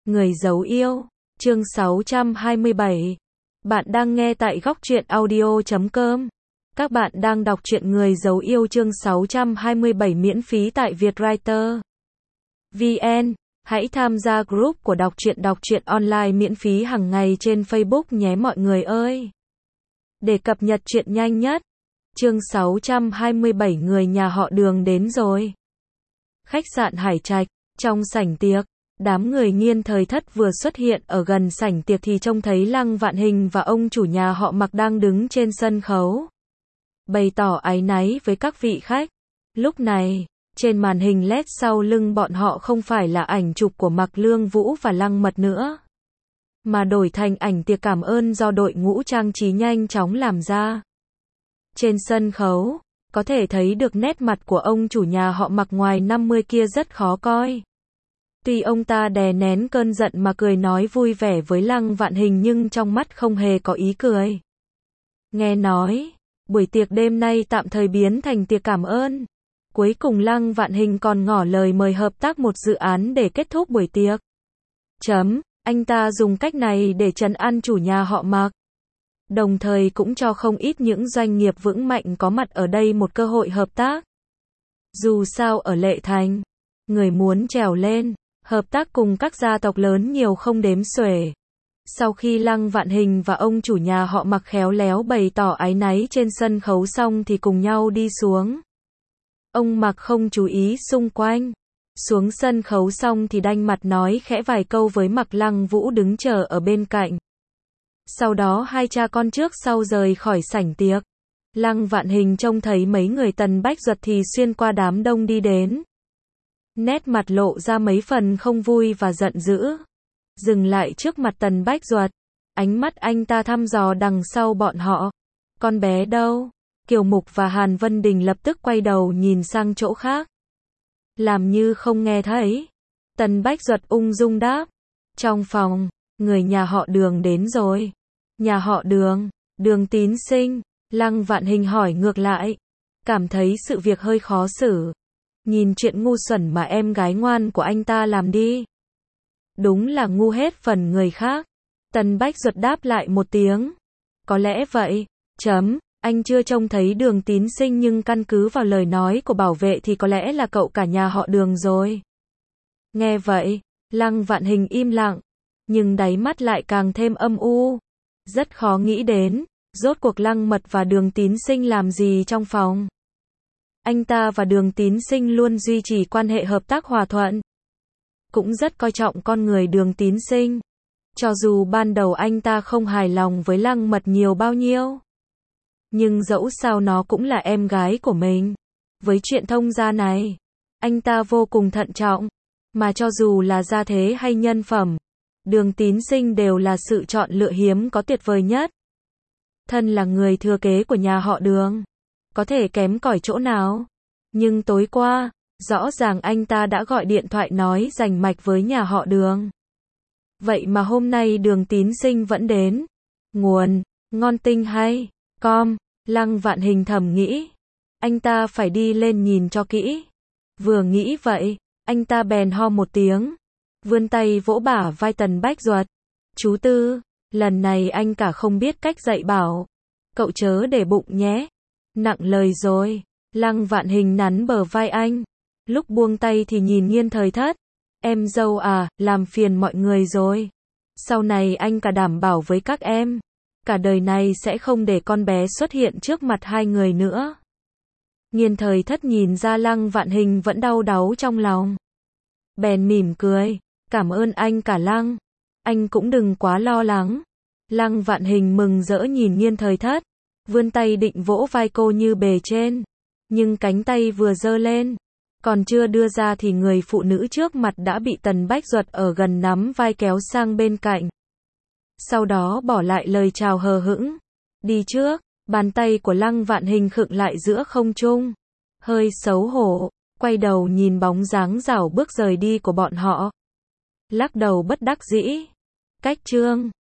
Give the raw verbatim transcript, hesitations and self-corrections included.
Người giấu yêu, chương sáu trăm hai mươi bảy. Bạn đang nghe tại góc truyện audio chấm com. Các bạn đang đọc truyện Người giấu yêu chương sáu trăm hai mươi bảy miễn phí tại Vietwriter vê en. Hãy tham gia group của đọc truyện đọc truyện online miễn phí hàng ngày trên Facebook nhé mọi người ơi. Để cập nhật truyện nhanh nhất. Chương sáu trăm hai mươi bảy người nhà họ Đường đến rồi. Khách sạn Hải Trạch, trong sảnh tiệc, đám người Nghiên Thời Thất vừa xuất hiện ở gần sảnh tiệc thì trông thấy Lăng Vạn Hình và ông chủ nhà họ Mạc đang đứng trên sân khấu, bày tỏ áy náy với các vị khách. Lúc này, trên màn hình led sau lưng bọn họ không phải là ảnh chụp của Mạc Lương Vũ và Lăng Mật nữa, mà đổi thành ảnh tiệc cảm ơn do đội ngũ trang trí nhanh chóng làm ra. Trên sân khấu, có thể thấy được nét mặt của ông chủ nhà họ Mạc ngoài năm mươi kia rất khó coi. Tuy ông ta đè nén cơn giận mà cười nói vui vẻ với Lăng Vạn Hình nhưng trong mắt không hề có ý cười. Nghe nói, buổi tiệc đêm nay tạm thời biến thành tiệc cảm ơn. Cuối cùng Lăng Vạn Hình còn ngỏ lời mời hợp tác một dự án để kết thúc buổi tiệc. Chấm, anh ta dùng cách này để trấn an chủ nhà họ Mạc. Đồng thời cũng cho không ít những doanh nghiệp vững mạnh có mặt ở đây một cơ hội hợp tác. Dù sao ở Lệ Thành, người muốn trèo lên, hợp tác cùng các gia tộc lớn nhiều không đếm xuể. Sau khi Lăng Vạn Hình và ông chủ nhà họ Mạc khéo léo bày tỏ áy náy trên sân khấu xong thì cùng nhau đi xuống. Ông Mạc không chú ý xung quanh. Xuống sân khấu xong thì đanh mặt nói khẽ vài câu với Mạc Lăng Vũ đứng chờ ở bên cạnh. Sau đó hai cha con trước sau rời khỏi sảnh tiệc. Lăng Vạn Hình trông thấy mấy người Tần Bách Duật thì xuyên qua đám đông đi đến. Nét mặt lộ ra mấy phần không vui và giận dữ. Dừng lại trước mặt Tần Bách Duật. Ánh mắt anh ta thăm dò đằng sau bọn họ. Con bé đâu? Kiều Mục và Hàn Vân Đình lập tức quay đầu nhìn sang chỗ khác. Làm như không nghe thấy. Tần Bách Duật ung dung đáp. Trong phòng, người nhà họ Đường đến rồi. Nhà họ Đường, Đường Tín Sinh. Lăng Vạn Hình hỏi ngược lại. Cảm thấy sự việc hơi khó xử. Nhìn chuyện ngu xuẩn mà em gái ngoan của anh ta làm đi. Đúng là ngu hết phần người khác. Tần Bách Duật đáp lại một tiếng. Có lẽ vậy. Chấm. Anh chưa trông thấy Đường Tín Sinh nhưng căn cứ vào lời nói của bảo vệ thì có lẽ là cậu cả nhà họ Đường rồi. Nghe vậy, Lăng Vạn Hình im lặng. Nhưng đáy mắt lại càng thêm âm u. Rất khó nghĩ đến. Rốt cuộc Lăng Mật và Đường Tín Sinh làm gì trong phòng? Anh ta và Đường Tín Sinh luôn duy trì quan hệ hợp tác hòa thuận. Cũng rất coi trọng con người Đường Tín Sinh. Cho dù ban đầu anh ta không hài lòng với Lăng Mật nhiều bao nhiêu. Nhưng dẫu sao nó cũng là em gái của mình. Với chuyện thông gia này, anh ta vô cùng thận trọng. Mà cho dù là gia thế hay nhân phẩm, Đường Tín Sinh đều là sự chọn lựa hiếm có tuyệt vời nhất. Thân là người thừa kế của nhà họ Đường, có thể kém cỏi chỗ nào. Nhưng tối qua, rõ ràng anh ta đã gọi điện thoại nói rành mạch với nhà họ Đường. Vậy mà hôm nay Đường Tín Sinh vẫn đến. Nguồn, ngon tinh hay, com, Lăng Vạn Hình thầm nghĩ. Anh ta phải đi lên nhìn cho kỹ. Vừa nghĩ vậy, anh ta bèn ho một tiếng. Vươn tay vỗ bả vai Tần Bách Duật. Chú Tư, lần này anh cả không biết cách dạy bảo. Cậu chớ để bụng nhé. Nặng lời rồi. Lăng Vạn Hình nắn bờ vai anh. Lúc buông tay thì nhìn Nghiên Thời Thất. Em dâu à, làm phiền mọi người rồi. Sau này anh cả đảm bảo với các em. Cả đời này sẽ không để con bé xuất hiện trước mặt hai người nữa. Nghiên Thời Thất nhìn ra Lăng Vạn Hình vẫn đau đáu trong lòng. Bèn mỉm cười. Cảm ơn anh cả Lăng. Anh cũng đừng quá lo lắng. Lăng Vạn Hình mừng rỡ nhìn Nghiên Thời Thất. Vươn tay định vỗ vai cô như bề trên. Nhưng cánh tay vừa giơ lên. Còn chưa đưa ra thì người phụ nữ trước mặt đã bị Tần Bách Duật ở gần nắm vai kéo sang bên cạnh. Sau đó bỏ lại lời chào hờ hững. Đi trước, bàn tay của Lăng Vạn Hình khựng lại giữa không trung. Hơi xấu hổ, quay đầu nhìn bóng dáng rảo bước rời đi của bọn họ. Lắc đầu bất đắc dĩ. Cách chương